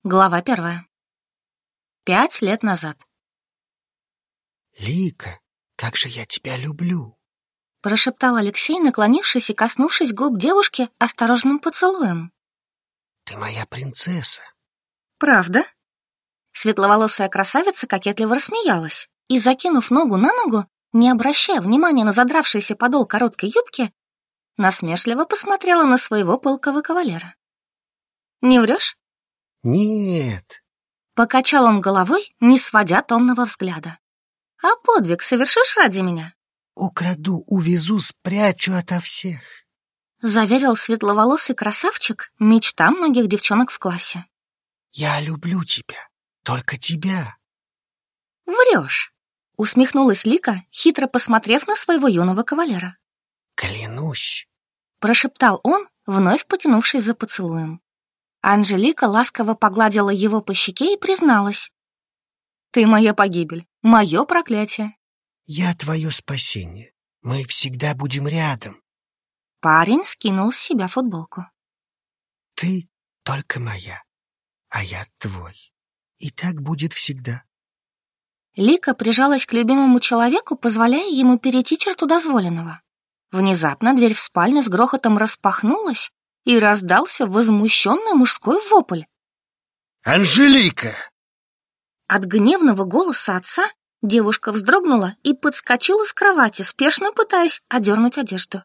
Глава 1. 5 лет назад. «Лика, как же я тебя люблю!» Прошептал Алексей, наклонившись и коснувшись губ девушки осторожным поцелуем. «Ты моя принцесса!» «Правда?» Светловолосая красавица кокетливо рассмеялась и, закинув ногу на ногу, не обращая внимания на задравшийся подол короткой юбки, насмешливо посмотрела на своего пылкого кавалера. «Не врешь?» «Нет!» Покачал он головой, не сводя томного взгляда. «А подвиг совершишь ради меня?» «Украду, увезу, спрячу ото всех!» Заверил светловолосый красавчик, мечта многих девчонок в классе. «Я люблю тебя, только тебя!» «Врешь!» — усмехнулась Лика, хитро посмотрев на своего юного кавалера. «Клянусь!» — прошептал он, вновь потянувшись за поцелуем. Анжелика ласково погладила его по щеке и призналась. «Ты моя погибель, мое проклятие». «Я твое спасение. Мы всегда будем рядом». Парень скинул с себя футболку. «Ты только моя, а я твой. И так будет всегда». Лика прижалась к любимому человеку, позволяя ему перейти черту дозволенного. Внезапно дверь в спальню с грохотом распахнулась, и раздался возмущенный мужской вопль. «Анжелика!» От гневного голоса отца девушка вздрогнула и подскочила с кровати, спешно пытаясь одернуть одежду.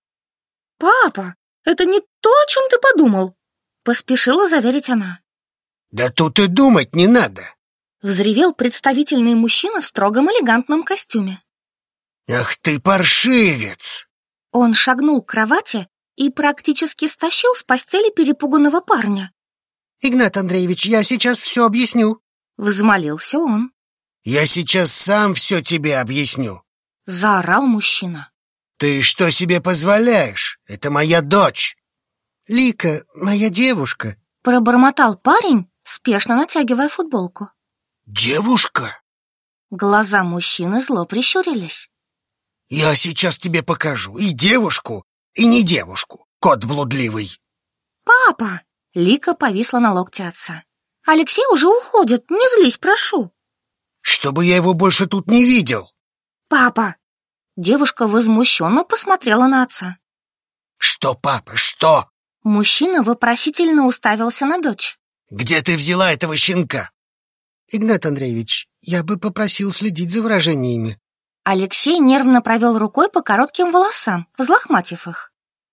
«Папа, это не то, о чем ты подумал!» — поспешила заверить она. «Да тут и думать не надо!» — взревел представительный мужчина в строгом элегантном костюме. «Ах ты паршивец!» Он шагнул к кровати и практически стащил с постели перепуганного парня. «Игнат Андреевич, я сейчас все объясню!» — взмолился он. «Я сейчас сам все тебе объясню!» — заорал мужчина. «Ты что себе позволяешь? Это моя дочь!» «Лика, моя девушка!» — пробормотал парень, спешно натягивая футболку. «Девушка?» Глаза мужчины зло прищурились. «Я сейчас тебе покажу и девушку, и не девушку, кот блудливый!» «Папа!» — Лика повисла на локте отца. «Алексей уже уходит, не злись, прошу!» «Чтобы я его больше тут не видел!» «Папа!» Девушка возмущенно посмотрела на отца. «Что, папа, что?» Мужчина вопросительно уставился на дочь. «Где ты взяла этого щенка?» «Игнат Андреевич, я бы попросил следить за выражениями». Алексей нервно провел рукой по коротким волосам, взлохматив их.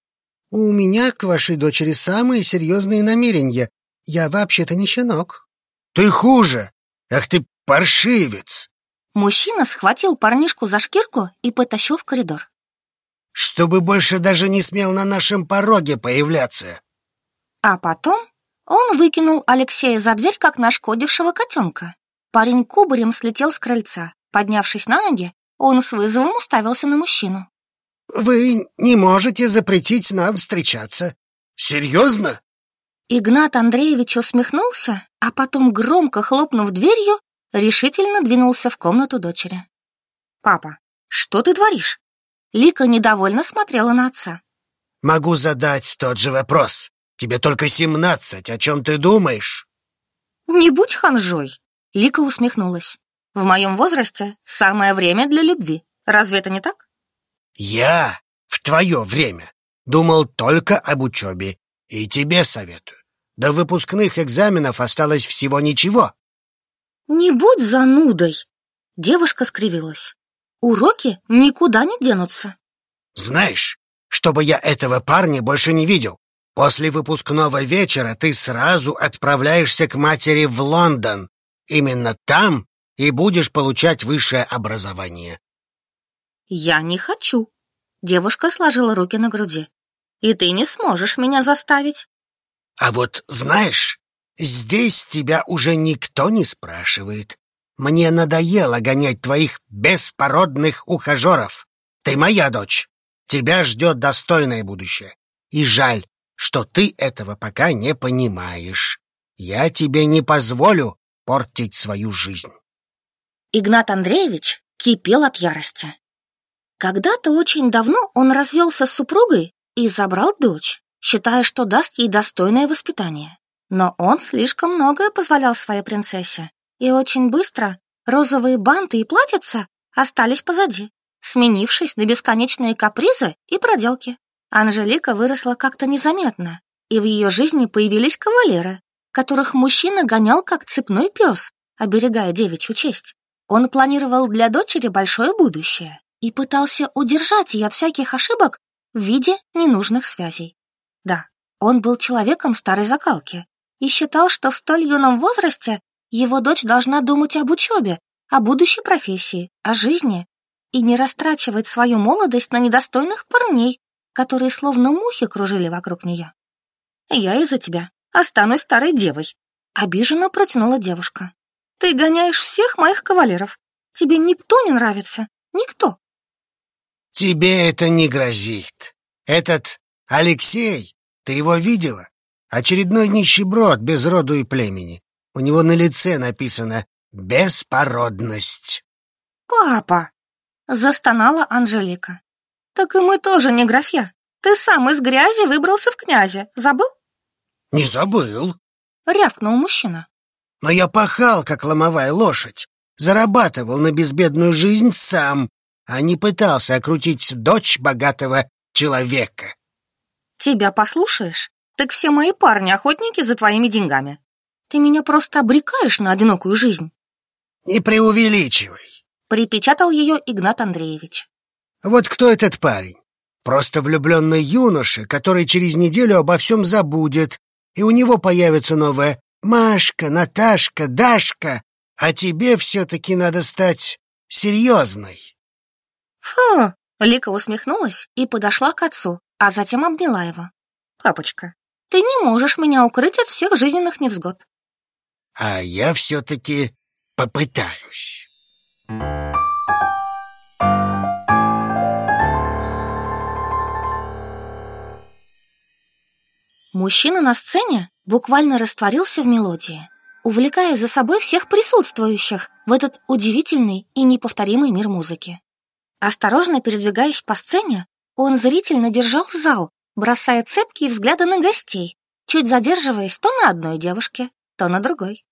«У меня к вашей дочери самые серьезные намерения. Я вообще-то не щенок». «Ты хуже! Ах ты паршивец!» Мужчина схватил парнишку за шкирку и потащил в коридор. «Чтобы больше даже не смел на нашем пороге появляться». А потом он выкинул Алексея за дверь, как нашкодившего котенка. Парень кубарем слетел с крыльца. Поднявшись на ноги, он с вызовом уставился на мужчину. «Вы не можете запретить нам встречаться. Серьезно?» Игнат Андреевич усмехнулся, а потом, громко хлопнув дверью, решительно двинулся в комнату дочери. «Папа, что ты творишь?» Лика недовольно смотрела на отца. «Могу задать тот же вопрос. Тебе только 17, о чем ты думаешь?» «Не будь ханжой!» Лика усмехнулась. «В моем возрасте самое время для любви. Разве это не так?» «Я в твое время думал только об учебе. И тебе советую. До выпускных экзаменов осталось всего ничего». «Не будь занудой!» Девушка скривилась. «Уроки никуда не денутся». «Знаешь, чтобы я этого парня больше не видел, после выпускного вечера ты сразу отправляешься к матери в Лондон. Именно там и будешь получать высшее образование». «Я не хочу». Девушка сложила руки на груди. «И ты не сможешь меня заставить». «А вот знаешь, здесь тебя уже никто не спрашивает. Мне надоело гонять твоих беспородных ухажеров. Ты моя дочь. Тебя ждет достойное будущее. И жаль, что ты этого пока не понимаешь. Я тебе не позволю портить свою жизнь». Игнат Андреевич кипел от ярости. Когда-то очень давно он развелся с супругой и забрал дочь, считая, что даст ей достойное воспитание. Но он слишком многое позволял своей принцессе, и очень быстро розовые банты и платьица остались позади, сменившись на бесконечные капризы и проделки. Анжелика выросла как-то незаметно, и в ее жизни появились кавалеры, которых мужчина гонял как цепной пес, оберегая девичью честь. Он планировал для дочери большое будущее и пытался удержать ее от всяких ошибок в виде ненужных связей. Да, он был человеком старой закалки и считал, что в столь юном возрасте его дочь должна думать об учебе, о будущей профессии, о жизни и не растрачивать свою молодость на недостойных парней, которые словно мухи кружили вокруг нее. «Я из-за тебя останусь старой девой», — обиженно протянула девушка. «Ты гоняешь всех моих кавалеров. Тебе никто не нравится. Никто». Тебе это не грозит. Этот Алексей, ты его видела? Очередной нищеброд без роду и племени. У него на лице написано «беспородность». «Папа!» — застонала Анжелика. «Так и мы тоже не графья. Ты сам из грязи выбрался в князи. Забыл?» Не забыл. Рявкнул мужчина. Но я пахал, как ломовая лошадь. Зарабатывал на безбедную жизнь сам, а не пытался окрутить дочь богатого человека. Тебя послушаешь? Так все мои парни охотники за твоими деньгами. Ты меня просто обрекаешь на одинокую жизнь. Не преувеличивай. Припечатал ее Игнат Андреевич. Вот кто этот парень? Просто влюбленный юноша, который через неделю обо всем забудет, и у него появится новая Машка, Наташка, Дашка, а тебе все-таки надо стать серьезной. Фу! Лика усмехнулась и подошла к отцу, а затем обняла его. Папочка, ты не можешь меня укрыть от всех жизненных невзгод. А я все-таки попытаюсь. Мужчина на сцене буквально растворился в мелодии, увлекая за собой всех присутствующих в этот удивительный и неповторимый мир музыки. Осторожно передвигаясь по сцене, он зрительно держал зал, бросая цепкие взгляды на гостей, чуть задерживаясь то на одной девушке, то на другой.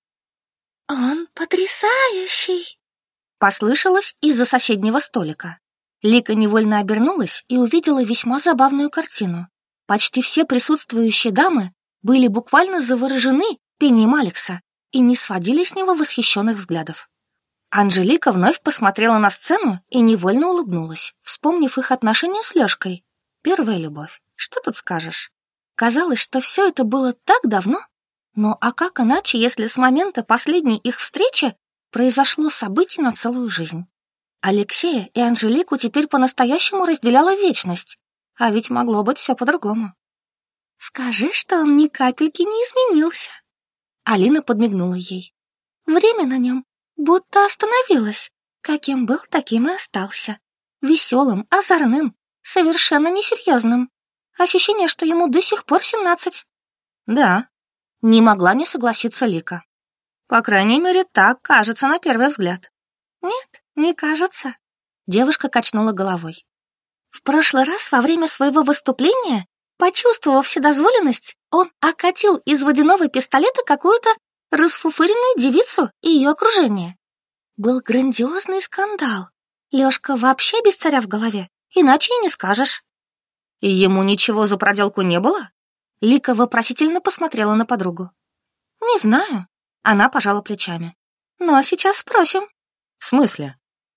«Он потрясающий!» Послышалось из-за соседнего столика. Лика невольно обернулась и увидела весьма забавную картину. Почти все присутствующие дамы были буквально заворожены пением Алекса и не сводили с него восхищенных взглядов. Анжелика вновь посмотрела на сцену и невольно улыбнулась, вспомнив их отношения с Лёшкой. Первая любовь. Что тут скажешь? Казалось, что все это было так давно. Но а как иначе, если с момента последней их встречи произошло событие на целую жизнь? Алексея и Анжелику теперь по-настоящему разделяла вечность. А ведь могло быть все по-другому. «Скажи, что он ни капельки не изменился». Алина подмигнула ей. «Время на нем будто остановилось. Каким был, таким и остался. Веселым, озорным, совершенно несерьезным. Ощущение, что ему до сих пор 17. «Да», — не могла не согласиться Лика. «По крайней мере, так кажется на первый взгляд». «Нет, не кажется», — девушка качнула головой. В прошлый раз во время своего выступления, почувствовав вседозволенность, он окатил из водяного пистолета какую-то расфуфыренную девицу и ее окружение. Был грандиозный скандал. Лёшка вообще без царя в голове, иначе и не скажешь. И ему ничего за проделку не было? Лика вопросительно посмотрела на подругу. Не знаю. Она пожала плечами. Но сейчас спросим. В смысле?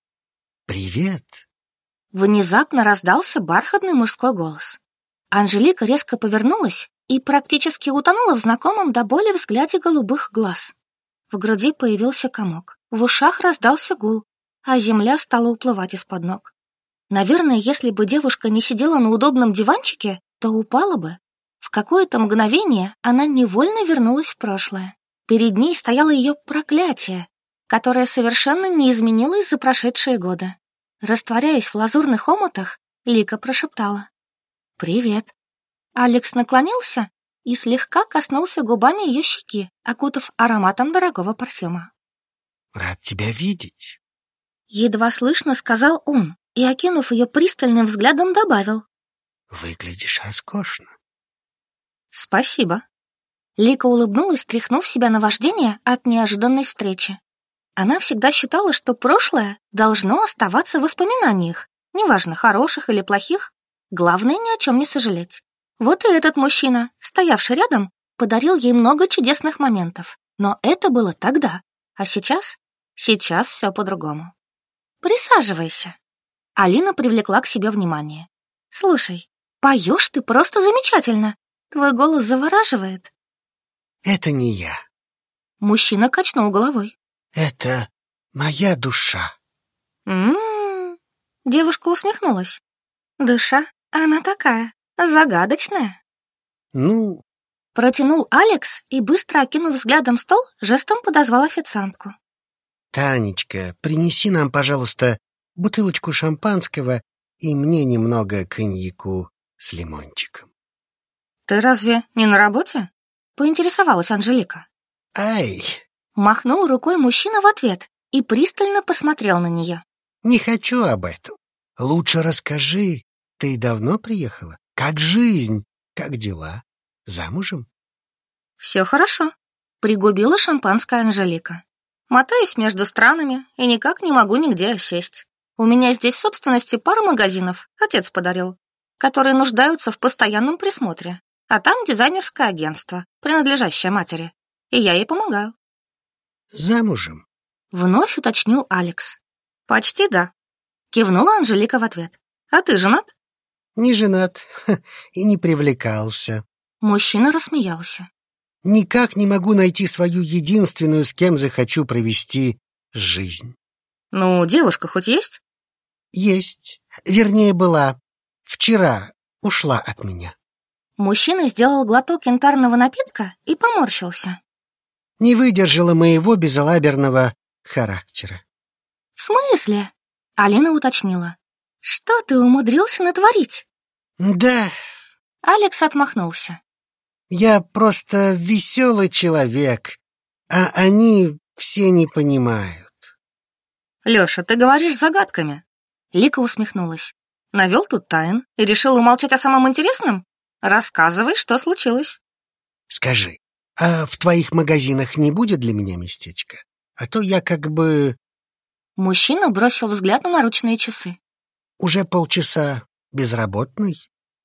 Привет. Внезапно раздался бархатный мужской голос. Анжелика резко повернулась и практически утонула в знакомом до боли взгляде голубых глаз. В груди появился комок, в ушах раздался гул, а земля стала уплывать из-под ног. Наверное, если бы девушка не сидела на удобном диванчике, то упала бы. В какое-то мгновение она невольно вернулась в прошлое. Перед ней стояло ее проклятие, которое совершенно не изменилось за прошедшие годы. Растворяясь в лазурных омутах, Лика прошептала: «Привет». Алекс наклонился и слегка коснулся губами ее щеки, окутав ароматом дорогого парфюма. «Рад тебя видеть», — едва слышно сказал он и, окинув ее пристальным взглядом, добавил: «Выглядишь роскошно». «Спасибо». Лика улыбнулась, стряхнув себя наваждение от неожиданной встречи. Она всегда считала, что прошлое должно оставаться в воспоминаниях, неважно, хороших или плохих. Главное, ни о чем не сожалеть. Вот и этот мужчина, стоявший рядом, подарил ей много чудесных моментов. Но это было тогда. А сейчас? Сейчас все по-другому. «Присаживайся». Алина привлекла к себе внимание. «Слушай, поешь ты просто замечательно. Твой голос завораживает». Это не я. Мужчина качнул головой. Это моя душа. М-м-м. Девушка усмехнулась. Душа, она такая, загадочная. Ну, Протянул Алекс и, быстро окинув взглядом стол, жестом подозвал официантку. Танечка, принеси нам, пожалуйста, бутылочку шампанского и мне немного коньяку с лимончиком. Ты разве не на работе? Поинтересовалась Анжелика. Ай, Махнул рукой мужчина в ответ и пристально посмотрел на нее. не хочу об этом. Лучше расскажи, ты давно приехала? Как жизнь? Как дела? Замужем? Все хорошо. Пригубила шампанское Анжелика. Мотаюсь между странами и никак не могу нигде осесть. У меня здесь в собственности пара магазинов, отец подарил, которые нуждаются в постоянном присмотре. А там дизайнерское агентство, принадлежащее матери. И я ей помогаю. Замужем? Вновь уточнил Алекс. Почти да. Кивнула Анжелика в ответ. А ты женат? Не женат и не привлекался. Мужчина рассмеялся. Никак не могу найти свою единственную, с кем захочу провести жизнь. Ну, девушка хоть есть? Есть. Вернее, была. Вчера ушла от меня. Мужчина сделал глоток янтарного напитка и поморщился. Не выдержала моего безалаберного характера. В смысле? Алина уточнила. Что ты умудрился натворить? Да, Алекс отмахнулся. я просто веселый человек, а они все не понимают. Лёша, ты говоришь загадками. Лика усмехнулась. Навел тут тайн и решил умолчать о самом интересном? Рассказывай, что случилось. Скажи, а в твоих магазинах не будет для меня местечка? А то я как бы Мужчина бросил взгляд на наручные часы. уже полчаса безработный.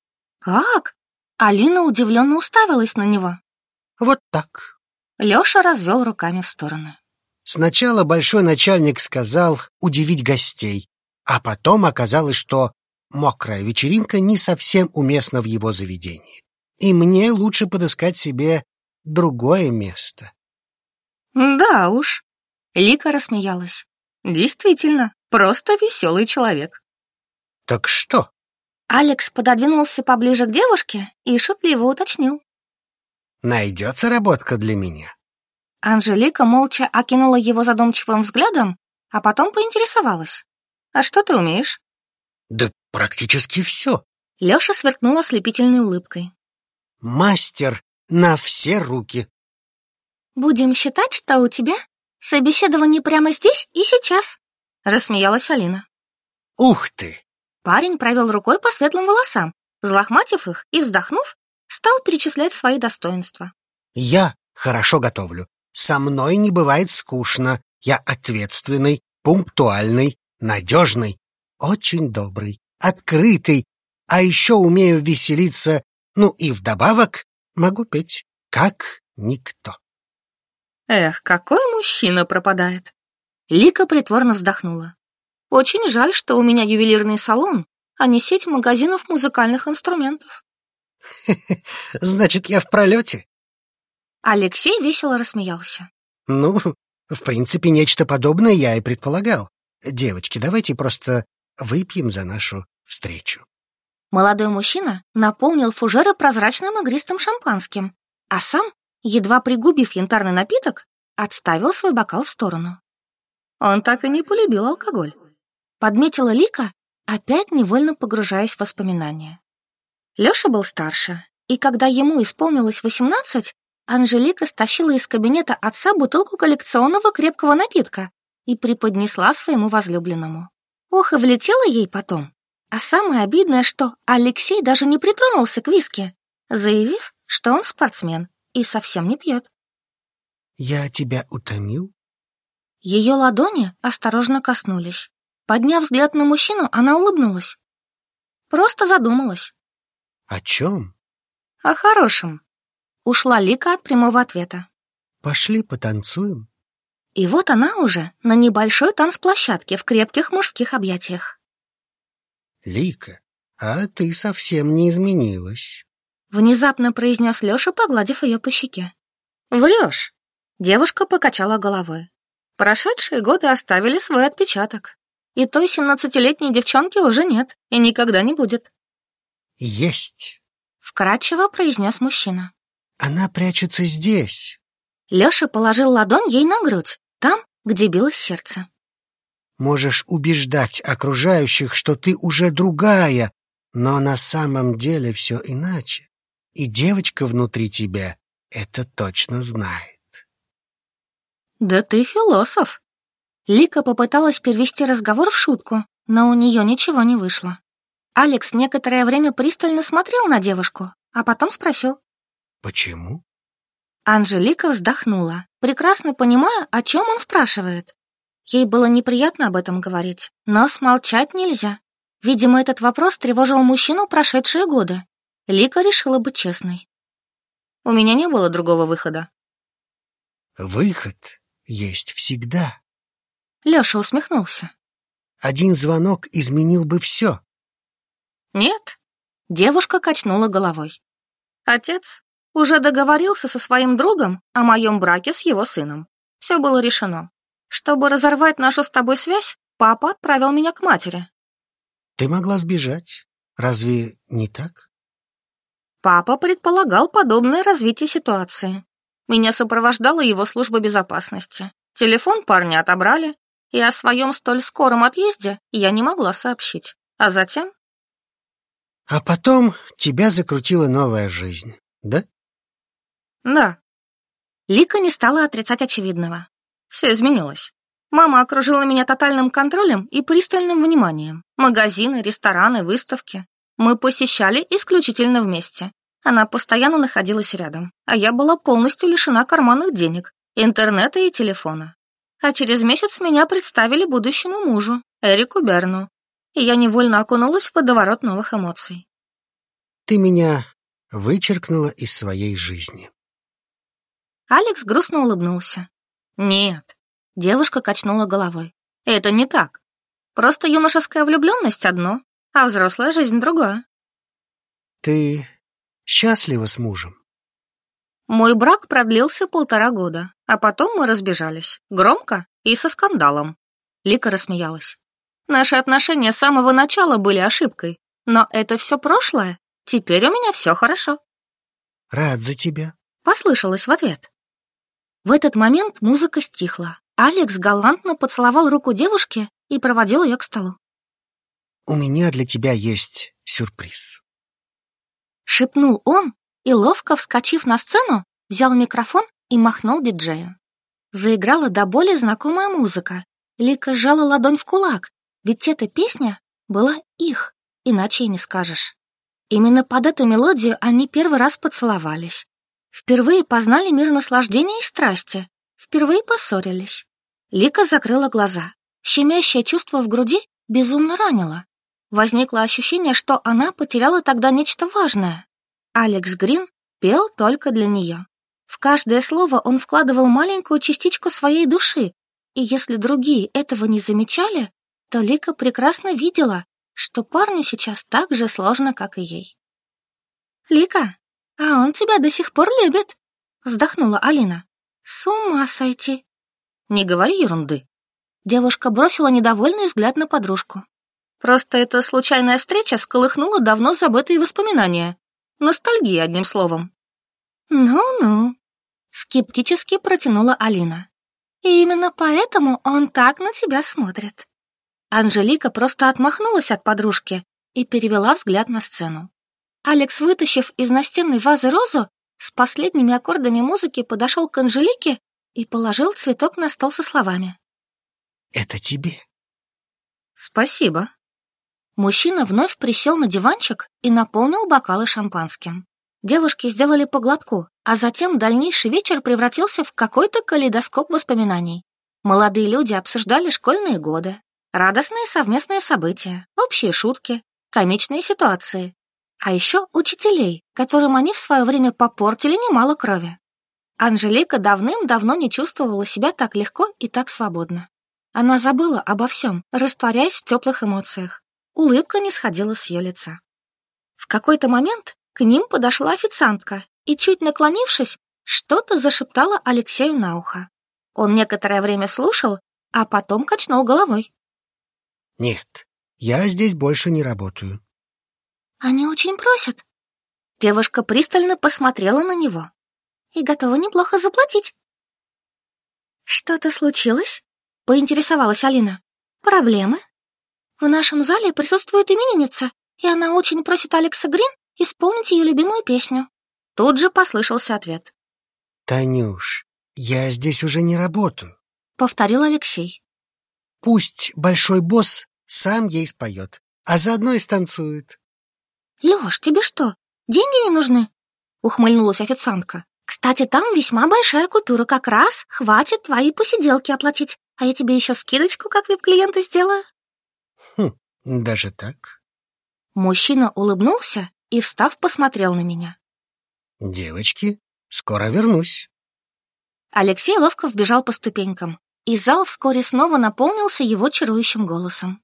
Как? Алина удивленно уставилась на него. Вот так. Лёша развел руками в стороны. Сначала большой начальник сказал удивить гостей, а потом оказалось, что мокрая вечеринка не совсем уместна в его заведении. И мне лучше подыскать себе другое место. Да уж. Лика рассмеялась. Действительно, просто веселый человек. Так что? Алекс пододвинулся поближе к девушке и шутливо уточнил. Найдется работка для меня? Анжелика молча окинула его задумчивым взглядом, а потом поинтересовалась. «А что ты умеешь?» Да практически все. Лёша сверкнул ослепительной улыбкой. Мастер на все руки. «Будем считать, что у тебя собеседование прямо здесь и сейчас», — рассмеялась Алина. Ух ты! Парень провел рукой по светлым волосам, взлохматив их и, вздохнув, стал перечислять свои достоинства. Я хорошо готовлю. Со мной не бывает скучно. Я ответственный, пунктуальный, надежный, очень добрый, открытый, а еще умею веселиться, ну и вдобавок могу петь, как никто. Эх, какой мужчина пропадает. Лика притворно вздохнула. Очень жаль, что у меня ювелирный салон, а не сеть магазинов музыкальных инструментов. Значит, я в пролете? Алексей весело рассмеялся. Ну, в принципе, нечто подобное я и предполагал. Девочки, давайте просто выпьем за нашу встречу. Молодой мужчина наполнил фужеры прозрачным игристым шампанским, а сам, едва пригубив янтарный напиток, отставил свой бокал в сторону. Он так и не полюбил алкоголь. Подметила Лика, опять невольно погружаясь в воспоминания. Лёша был старше, и когда ему исполнилось 18, Анжелика стащила из кабинета отца бутылку коллекционного крепкого напитка и преподнесла своему возлюбленному. Ох, и влетела ей потом. А самое обидное, что Алексей даже не притронулся к виски, заявив, что он спортсмен и совсем не пьет. Я тебя утомил? Ее ладони осторожно коснулись. Подняв взгляд на мужчину, она улыбнулась. Просто задумалась. О чем? О хорошем. Ушла Лика от прямого ответа. Пошли потанцуем. И вот она уже на небольшой танцплощадке в крепких мужских объятиях. Лика, а ты совсем не изменилась. Внезапно произнес Леша, погладив ее по щеке. Врешь. Девушка покачала головой. Прошедшие годы оставили свой отпечаток. И той 17-летней девчонки уже нет и никогда не будет. Есть. Вкратчиво произнес мужчина. Она прячется здесь. Леша положил ладонь ей на грудь, там, где билось сердце. Можешь убеждать окружающих, что ты уже другая, но на самом деле все иначе. И девочка внутри тебя это точно знает. Да ты философ. Лика попыталась перевести разговор в шутку, но у нее ничего не вышло. Алекс некоторое время пристально смотрел на девушку, а потом спросил. Почему? Анжелика вздохнула, прекрасно понимая, о чем он спрашивает. Ей было неприятно об этом говорить, но смолчать нельзя. Видимо, этот вопрос тревожил мужчину прошедшие годы. Лика решила быть честной. У меня не было другого выхода. Выход есть всегда. Леша усмехнулся. Один звонок изменил бы все. Нет. Девушка качнула головой. Отец уже договорился со своим другом о моем браке с его сыном. Все было решено. Чтобы разорвать нашу с тобой связь, папа отправил меня к матери. Ты могла сбежать. Разве не так? Папа предполагал подобное развитие ситуации. Меня сопровождала его служба безопасности. Телефон парня отобрали, и о своем столь скором отъезде я не могла сообщить. А затем... А потом тебя закрутила новая жизнь, да? Да. Лика не стала отрицать очевидного. Все изменилось. Мама окружила меня тотальным контролем и пристальным вниманием. Магазины, рестораны, выставки. Мы посещали исключительно вместе. Она постоянно находилась рядом, а я была полностью лишена карманных денег, интернета и телефона. А через месяц меня представили будущему мужу, Эрику Берну, и я невольно окунулась в водоворот новых эмоций. Ты меня вычеркнула из своей жизни. Алекс грустно улыбнулся. Нет, девушка качнула головой. Это не так. Просто юношеская влюбленность одно, а взрослая жизнь другое. Ты счастлива с мужем? Мой брак продлился 1,5 года, а потом мы разбежались. Громко и со скандалом. Лика рассмеялась. Наши отношения с самого начала были ошибкой. Но это все прошлое. Теперь у меня все хорошо. Рад за тебя. Послышалось в ответ. В этот момент музыка стихла. Алекс галантно поцеловал руку девушки и проводил ее к столу. У меня для тебя есть сюрприз. Шепнул он и, ловко вскочив на сцену, взял микрофон и махнул диджею. Заиграла до боли знакомая музыка. Лика сжала ладонь в кулак, ведь эта песня была их, иначе и не скажешь. Именно под эту мелодию они первый раз поцеловались. Впервые познали мир наслаждения и страсти. Впервые поссорились. Лика закрыла глаза. Щемящее чувство в груди безумно ранило. Возникло ощущение, что она потеряла тогда нечто важное. Алекс Грин пел только для нее. В каждое слово он вкладывал маленькую частичку своей души, и если другие этого не замечали, то Лика прекрасно видела, что парню сейчас так же сложно, как и ей. «Лика, а он тебя до сих пор любит», — вздохнула Алина. «С ума сойти». «Не говори ерунды». Девушка бросила недовольный взгляд на подружку. «Просто эта случайная встреча всколыхнула давно забытые воспоминания. Ностальгия, одним словом». «Ну-ну», — скептически протянула Алина. «И именно поэтому он так на тебя смотрит». Анжелика просто отмахнулась от подружки и перевела взгляд на сцену. Алекс, вытащив из настенной вазы розу, с последними аккордами музыки подошел к Анжелике и положил цветок на стол со словами. «Это тебе». «Спасибо». Мужчина вновь присел на диванчик и наполнил бокалы шампанским. Девушки сделали по глотку, А затем дальнейший вечер превратился в какой-то калейдоскоп воспоминаний. Молодые люди обсуждали школьные годы, радостные совместные события, общие шутки, комичные ситуации. А еще учителей, которым они в свое время попортили немало крови. Анжелика давным-давно не чувствовала себя так легко и так свободно. Она забыла обо всем, растворяясь в теплых эмоциях. Улыбка не сходила с ее лица. В какой-то момент к ним подошла официантка и, чуть наклонившись, что-то зашептала Алексею на ухо. Он некоторое время слушал, а потом качнул головой. «Нет, я здесь больше не работаю». «Они очень просят». Девушка пристально посмотрела на него. «И готова неплохо заплатить». «Что-то случилось?» — поинтересовалась Алина. «Проблемы?» «В нашем зале присутствует именинница, и она очень просит Алекса Грин исполнить ее любимую песню». Тут же послышался ответ. «Танюш, я здесь уже не работаю», — повторил Алексей. «Пусть большой босс сам ей споет, а заодно и станцует». «Лёш, тебе что, деньги не нужны?» — ухмыльнулась официантка. «Кстати, там весьма большая купюра, как раз хватит твои посиделки оплатить, а я тебе еще скидочку как вип-клиенту сделаю». Даже так? Мужчина улыбнулся и, встав, посмотрел на меня. «Девочки, скоро вернусь». Алексей ловко вбежал по ступенькам, и зал вскоре снова наполнился его чарующим голосом.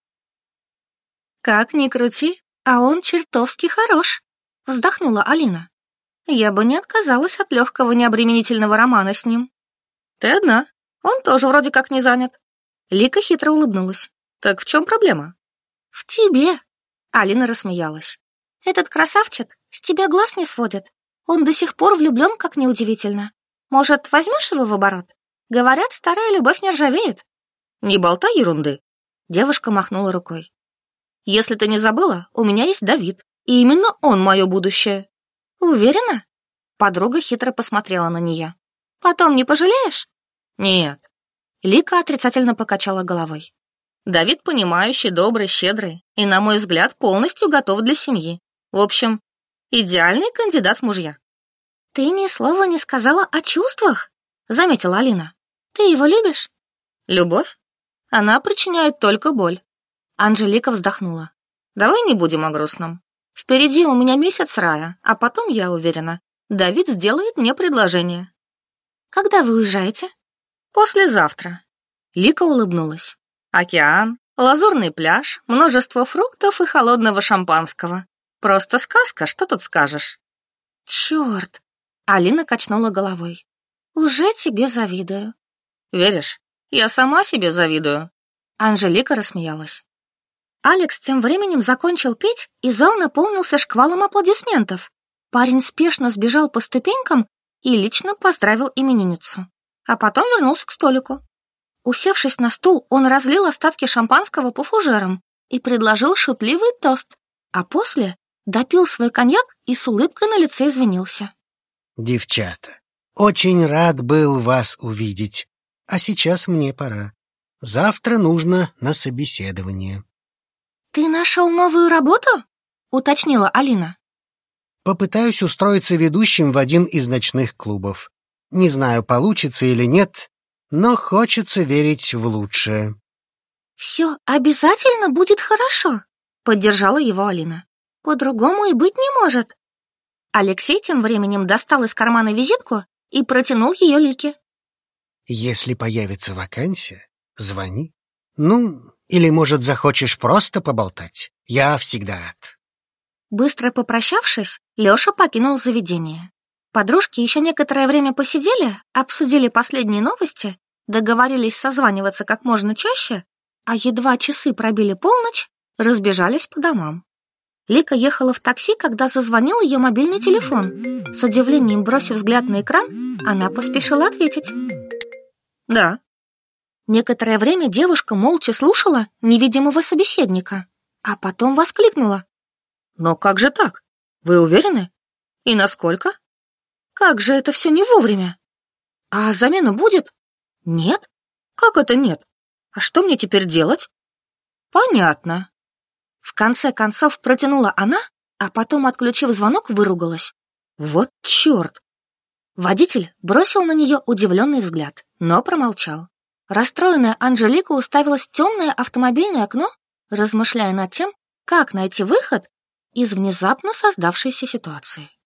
«Как ни крути, а он чертовски хорош», — вздохнула Алина. «Я бы не отказалась от легкого необременительного романа с ним». «Ты одна, он тоже вроде как не занят». Лика хитро улыбнулась. «Так в чем проблема?» «В тебе», — Алина рассмеялась. «Этот красавчик с тебя глаз не сводит. Он до сих пор влюблен, как неудивительно. Может, возьмешь его в оборот? Говорят, старая любовь не ржавеет». «Не болтай ерунды», — девушка махнула рукой. «Если ты не забыла, у меня есть Давид, и именно он мое будущее». «Уверена?» Подруга хитро посмотрела на нее. «Потом не пожалеешь?» «Нет». Лика отрицательно покачала головой. «Давид понимающий, добрый, щедрый и, на мой взгляд, полностью готов для семьи. В общем, идеальный кандидат в мужья». «Ты ни слова не сказала о чувствах», — заметила Алина. «Ты его любишь?» «Любовь? Она причиняет только боль». Анжелика вздохнула. «Давай не будем о грустном. Впереди у меня месяц рая, а потом, я уверена, Давид сделает мне предложение». «Когда вы уезжаете?» «Послезавтра». Лика улыбнулась. «Океан, лазурный пляж, множество фруктов и холодного шампанского. Просто сказка, что тут скажешь?» «Черт!» Алина качнула головой. «Уже тебе завидую». «Веришь? Я сама себе завидую». Анжелика рассмеялась. Алекс тем временем закончил петь, и зал наполнился шквалом аплодисментов. Парень спешно сбежал по ступенькам и лично поздравил именинницу, а потом вернулся к столику. Усевшись на стул, он разлил остатки шампанского по фужерам и предложил шутливый тост, а после допил свой коньяк и с улыбкой на лице извинился. «Девчата, очень рад был вас увидеть, а сейчас мне пора. Завтра нужно на собеседование». «Ты нашел новую работу?» — уточнила Алина. «Попытаюсь устроиться ведущим в один из ночных клубов. Не знаю, получится или нет, но хочется верить в лучшее». «Все обязательно будет хорошо», — поддержала его Алина. «По-другому и быть не может». Алексей тем временем достал из кармана визитку и протянул ее Лике. «Если появится вакансия, звони. Ну, или, может, захочешь просто поболтать. Я всегда рад». Быстро попрощавшись, Леша покинул заведение. Подружки еще некоторое время посидели, обсудили последние новости, договорились созваниваться как можно чаще, а едва часы пробили полночь, разбежались по домам. Лика ехала в такси, когда зазвонил ее мобильный телефон. С удивлением бросив взгляд на экран, она поспешила ответить. «Да». Некоторое время девушка молча слушала невидимого собеседника, а потом воскликнула. «Но как же так? Вы уверены? И насколько? Как же это все не вовремя? А замена будет? Нет? Как это нет? А что мне теперь делать?» «Понятно». В конце концов протянула она, а потом, отключив звонок, выругалась. «Вот черт!» Водитель бросил на нее удивленный взгляд, но промолчал. Расстроенная Анжелика уставилась в темное автомобильное окно, размышляя над тем, как найти выход из внезапно создавшейся ситуации.